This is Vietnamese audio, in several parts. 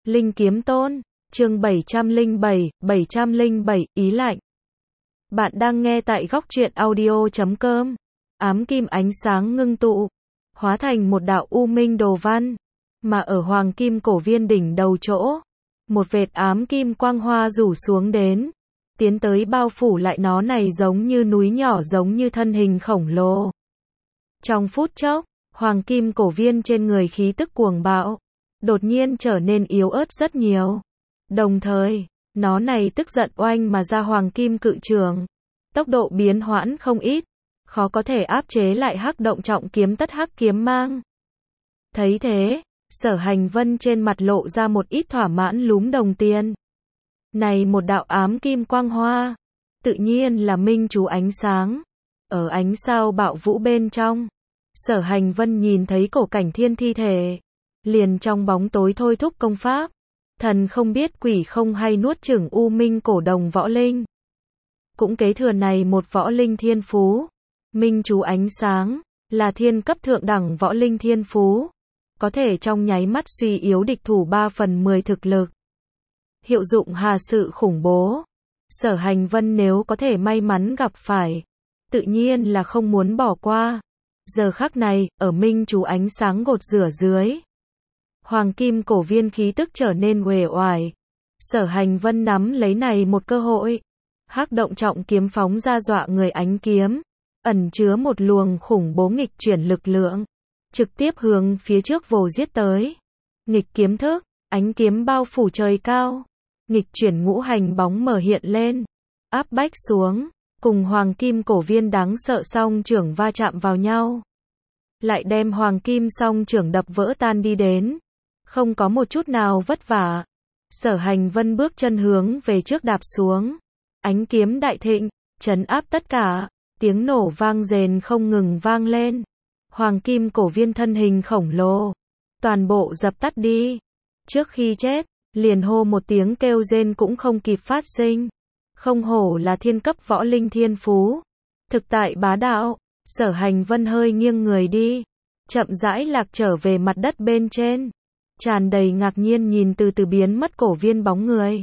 Linh Kiếm Tôn, chương 707, ý lạnh. Bạn đang nghe tại góc truyện audio.com. Ám kim ánh sáng ngưng tụ, hóa thành một đạo u minh đồ văn, mà ở hoàng kim cổ viên đỉnh đầu chỗ, một vệt ám kim quang hoa rủ xuống đến, tiến tới bao phủ lại nó này giống như núi nhỏ, giống như thân hình khổng lồ. Trong phút chốc, hoàng kim cổ viên trên người khí tức cuồng bạo, đột nhiên trở nên yếu ớt rất nhiều. Đồng thời, nó này tức giận oanh mà ra hoàng kim cự trường, tốc độ biến hoãn không ít, khó có thể áp chế lại hắc động trọng kiếm tất hắc kiếm mang. Thấy thế, Sở Hành Vân trên mặt lộ ra một ít thỏa mãn lúm đồng tiền. Này một đạo ám kim quang hoa, tự nhiên là minh chú ánh sáng. Ở ánh sao bạo vũ bên trong, Sở Hành Vân nhìn thấy cổ cảnh thiên thi thể, liền trong bóng tối thôi thúc công pháp, thần không biết quỷ không hay nuốt chửng u minh cổ đồng võ linh. Cũng kế thừa này một võ linh thiên phú, minh chú ánh sáng, là thiên cấp thượng đẳng võ linh thiên phú, có thể trong nháy mắt suy yếu địch thủ 3/10 thực lực. Hiệu dụng hà sự khủng bố. Sở Hành Vân nếu có thể may mắn gặp phải, tự nhiên là không muốn bỏ qua. Giờ khắc này, ở minh chú ánh sáng gột rửa dưới, hoàng kim cổ viên khí tức trở nên uể oải. Sở Hành Vân nắm lấy này một cơ hội, hắc động trọng kiếm phóng ra dọa người ánh kiếm, ẩn chứa một luồng khủng bố nghịch chuyển lực lượng, trực tiếp hướng phía trước vồ giết tới. Nghịch kiếm thức, ánh kiếm bao phủ trời cao, nghịch chuyển ngũ hành bóng mở hiện lên, áp bách xuống, cùng hoàng kim cổ viên đáng sợ song trưởng va chạm vào nhau, lại đem hoàng kim song trưởng đập vỡ tan đi đến, không có một chút nào vất vả. Sở Hành Vân bước chân hướng về trước đạp xuống, ánh kiếm đại thịnh, trấn áp tất cả, tiếng nổ vang rền không ngừng vang lên. Hoàng kim cổ viên thân hình khổng lồ, toàn bộ dập tắt đi. Trước khi chết, liền hô một tiếng kêu rên cũng không kịp phát sinh. Không hổ là thiên cấp võ linh thiên phú, thực tại bá đạo. Sở Hành Vân hơi nghiêng người đi, chậm rãi lạc trở về mặt đất bên trên, tràn đầy ngạc nhiên nhìn từ từ biến mất cổ viên bóng người.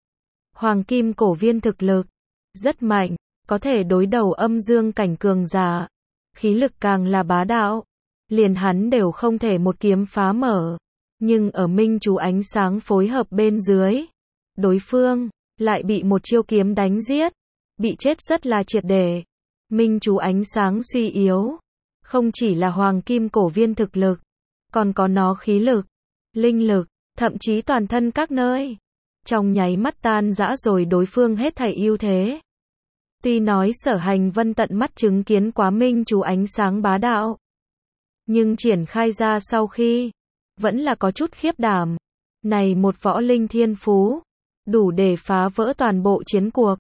Hoàng kim cổ viên thực lực rất mạnh, có thể đối đầu âm dương cảnh cường giả, khí lực càng là bá đạo, liền hắn đều không thể một kiếm phá mở. Nhưng ở minh chú ánh sáng phối hợp bên dưới, đối phương lại bị một chiêu kiếm đánh giết, bị chết rất là triệt để. Minh chú ánh sáng suy yếu, không chỉ là hoàng kim cổ viên thực lực, còn có nó khí lực, linh lực, thậm chí toàn thân các nơi, trong nháy mắt tan rã rồi đối phương hết thảy ưu thế. Tuy nói Sở Hành Vân tận mắt chứng kiến quá minh chú ánh sáng bá đạo, nhưng triển khai ra sau khi, vẫn là có chút khiếp đảm. Này một võ linh thiên phú, đủ để phá vỡ toàn bộ chiến cuộc.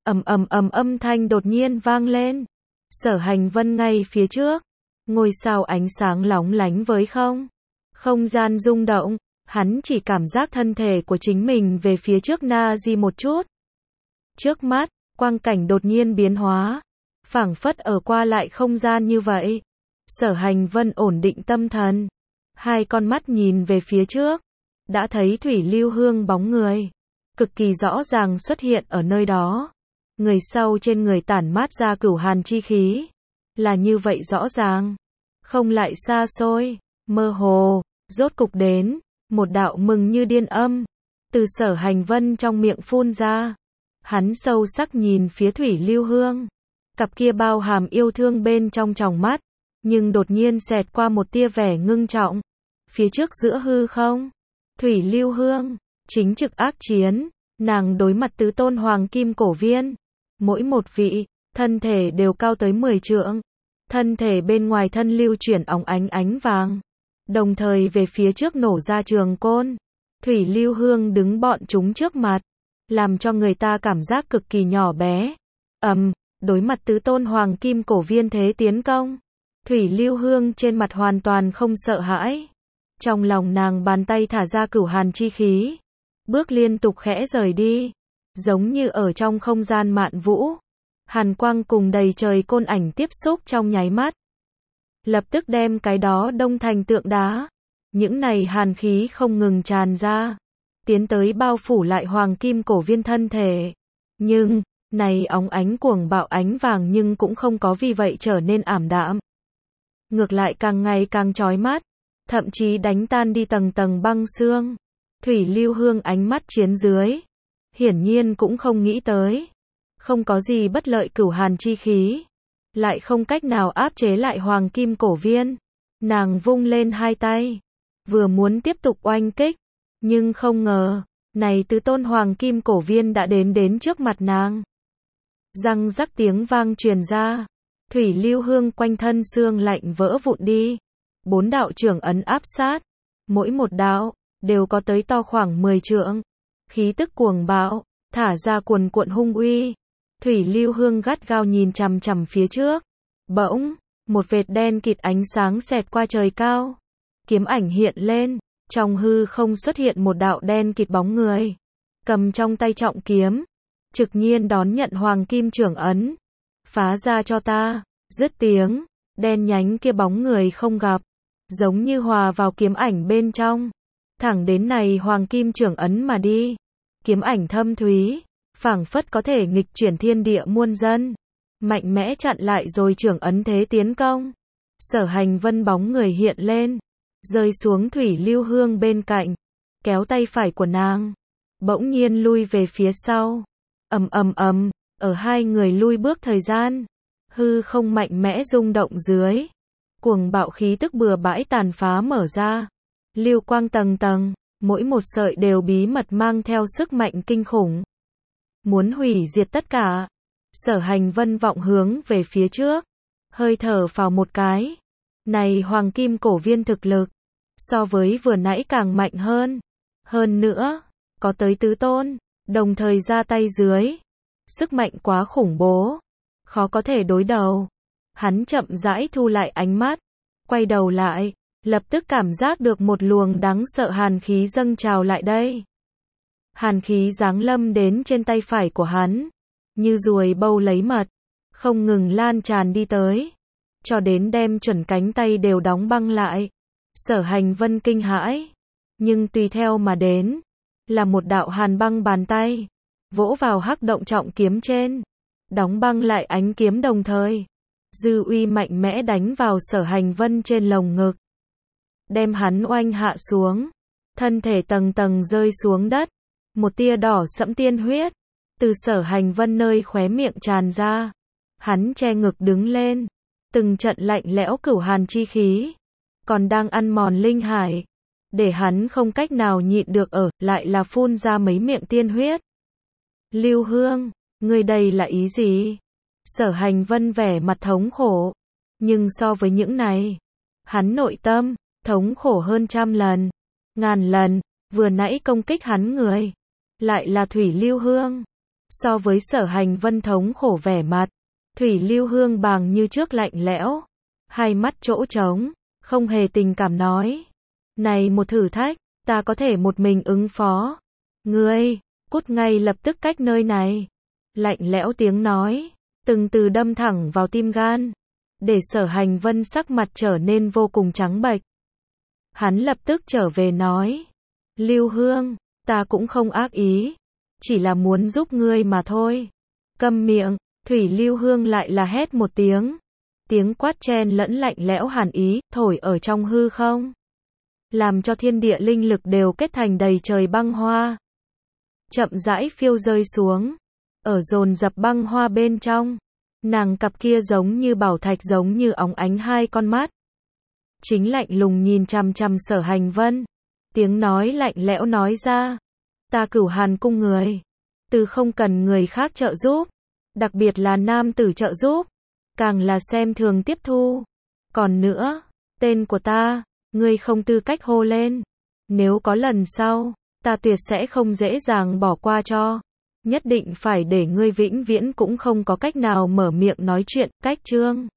Âm thanh đột nhiên vang lên. Sở Hành Vân ngay phía trước, ngôi sao ánh sáng lóng lánh với không gian rung động, hắn chỉ cảm giác thân thể của chính mình về phía trước na di một chút. Trước mắt, quang cảnh đột nhiên biến hóa, phảng phất ở qua lại không gian như vậy. Sở Hành Vân ổn định tâm thần, hai con mắt nhìn về phía trước, đã thấy Thủy Lưu Hương bóng người, cực kỳ rõ ràng xuất hiện ở nơi đó. Người sau trên người tản mát ra cửu hàn chi khí, là như vậy rõ ràng, không lại xa xôi, mơ hồ. Rốt cục đến, một đạo mừng như điên âm, từ Sở Hành Vân trong miệng phun ra. Hắn sâu sắc nhìn phía Thủy Lưu Hương, cặp kia bao hàm yêu thương bên trong tròng mắt, nhưng đột nhiên xẹt qua một tia vẻ ngưng trọng. Phía trước giữa hư không, Thủy Lưu Hương chính trực ác chiến, nàng đối mặt tứ tôn hoàng kim cổ viên, mỗi một vị, thân thể đều cao tới 10 trượng, thân thể bên ngoài thân lưu chuyển óng ánh ánh vàng, đồng thời về phía trước nổ ra trường côn. Thủy Lưu Hương đứng bọn chúng trước mặt, làm cho người ta cảm giác cực kỳ nhỏ bé. Đối mặt tứ tôn hoàng kim cổ viên thế tiến công, Thủy Lưu Hương trên mặt hoàn toàn không sợ hãi. Trong lòng nàng bàn tay thả ra cửu hàn chi khí, bước liên tục khẽ rời đi, giống như ở trong không gian mạn vũ. Hàn quang cùng đầy trời côn ảnh tiếp xúc trong nháy mắt, lập tức đem cái đó đông thành tượng đá. Những này hàn khí không ngừng tràn ra, tiến tới bao phủ lại hoàng kim cổ viên thân thể. Nhưng, này óng ánh cuồng bạo ánh vàng nhưng cũng không có vì vậy trở nên ảm đạm. Ngược lại càng ngày càng chói mắt, thậm chí đánh tan đi tầng tầng băng xương. Thủy Lưu Hương ánh mắt chiến dưới, hiển nhiên cũng không nghĩ tới. Không có gì bất lợi cửu hàn chi khí, lại không cách nào áp chế lại hoàng kim cổ viên. Nàng vung lên hai tay, vừa muốn tiếp tục oanh kích, nhưng không ngờ, này tứ tôn hoàng kim cổ viên đã đến trước mặt nàng. Răng rắc tiếng vang truyền ra, Thủy Lưu Hương quanh thân xương lạnh vỡ vụn đi. 4 đạo trưởng ấn áp sát, mỗi một đạo đều có tới to khoảng 10 trượng. Khí tức cuồng bạo, thả ra cuồn cuộn hung uy. Thủy Lưu Hương gắt gao nhìn chằm chằm phía trước. Bỗng, một vệt đen kịt ánh sáng xẹt qua trời cao. Kiếm ảnh hiện lên, trong hư không xuất hiện một đạo đen kịt bóng người. Cầm trong tay trọng kiếm, trực nhiên đón nhận hoàng kim trưởng ấn. Phá ra cho ta, dứt tiếng, đen nhánh kia bóng người không gặp, giống như hòa vào kiếm ảnh bên trong. Thẳng đến này hoàng kim trưởng ấn mà đi. Kiếm ảnh thâm thúy, phảng phất có thể nghịch chuyển thiên địa muôn dân. Mạnh mẽ chặn lại rồi trưởng ấn thế tiến công. Sở Hành Vân bóng người hiện lên, rơi xuống Thủy Lưu Hương bên cạnh, kéo tay phải của nàng, bỗng nhiên lui về phía sau. Ầm ầm ầm, ở hai người lui bước thời gian, hư không mạnh mẽ rung động dưới, cuồng bạo khí tức bừa bãi tàn phá mở ra. Lưu quang tầng tầng, mỗi một sợi đều bí mật mang theo sức mạnh kinh khủng, muốn hủy diệt tất cả. Sở Hành Vân vọng hướng về phía trước, hơi thở phào một cái. Này hoàng kim cổ viên thực lực, so với vừa nãy càng mạnh hơn. Hơn nữa, có tới tứ tôn, đồng thời ra tay dưới. Sức mạnh quá khủng bố, khó có thể đối đầu. Hắn chậm rãi thu lại ánh mắt, quay đầu lại, lập tức cảm giác được một luồng đáng sợ hàn khí dâng trào lại đây. Hàn khí giáng lâm đến trên tay phải của hắn, như ruồi bâu lấy mật, không ngừng lan tràn đi tới, cho đến đem chuẩn cánh tay đều đóng băng lại. Sở Hành Vân kinh hãi, nhưng tùy theo mà đến, là một đạo hàn băng bàn tay, vỗ vào hắc động trọng kiếm trên, đóng băng lại ánh kiếm đồng thời. Dư uy mạnh mẽ đánh vào Sở Hành Vân trên lồng ngực, đem hắn oanh hạ xuống, thân thể tầng tầng rơi xuống đất. Một tia đỏ sẫm tiên huyết từ Sở Hành Vân nơi khóe miệng tràn ra. Hắn che ngực đứng lên, từng trận lạnh lẽo cửu hàn chi khí còn đang ăn mòn linh hải, để hắn không cách nào nhịn được lại là phun ra mấy miệng tiên huyết. Lưu Hương, ngươi đây là ý gì? Sở Hành Vân vẻ mặt thống khổ, nhưng so với những này, hắn nội tâm thống khổ hơn trăm lần, ngàn lần. Vừa nãy công kích hắn người lại là Thủy Lưu Hương. So với Sở Hành Vân thống khổ vẻ mặt, Thủy Lưu Hương bàng như trước lạnh lẽo, hai mắt chỗ trống, không hề tình cảm nói: này một thử thách, ta có thể một mình ứng phó. Ngươi, cút ngay lập tức cách nơi này. Lạnh lẽo tiếng nói, từng từ đâm thẳng vào tim gan, để Sở Hành Vân sắc mặt trở nên vô cùng trắng bệch. Hắn lập tức trở về nói: Lưu Hương, ta cũng không ác ý, chỉ là muốn giúp ngươi mà thôi. Câm miệng. Thủy Lưu Hương lại là hét một tiếng. Tiếng quát chen lẫn lạnh lẽo hàn ý, thổi ở trong hư không, làm cho thiên địa linh lực đều kết thành đầy trời băng hoa. Chậm rãi phiêu rơi xuống, ở dồn dập băng hoa bên trong, nàng cặp kia giống như bảo thạch giống như óng ánh hai con mắt, chính lạnh lùng nhìn chằm chằm Sở Hành Vân. Tiếng nói lạnh lẽo nói ra: ta Cửu Hàn cung người, từ không cần người khác trợ giúp, đặc biệt là nam tử trợ giúp, càng là xem thường tiếp thu. Còn nữa, tên của ta, ngươi không tư cách hô lên. Nếu có lần sau, ta tuyệt sẽ không dễ dàng bỏ qua cho. Nhất định phải để ngươi vĩnh viễn cũng không có cách nào mở miệng nói chuyện. Cách chương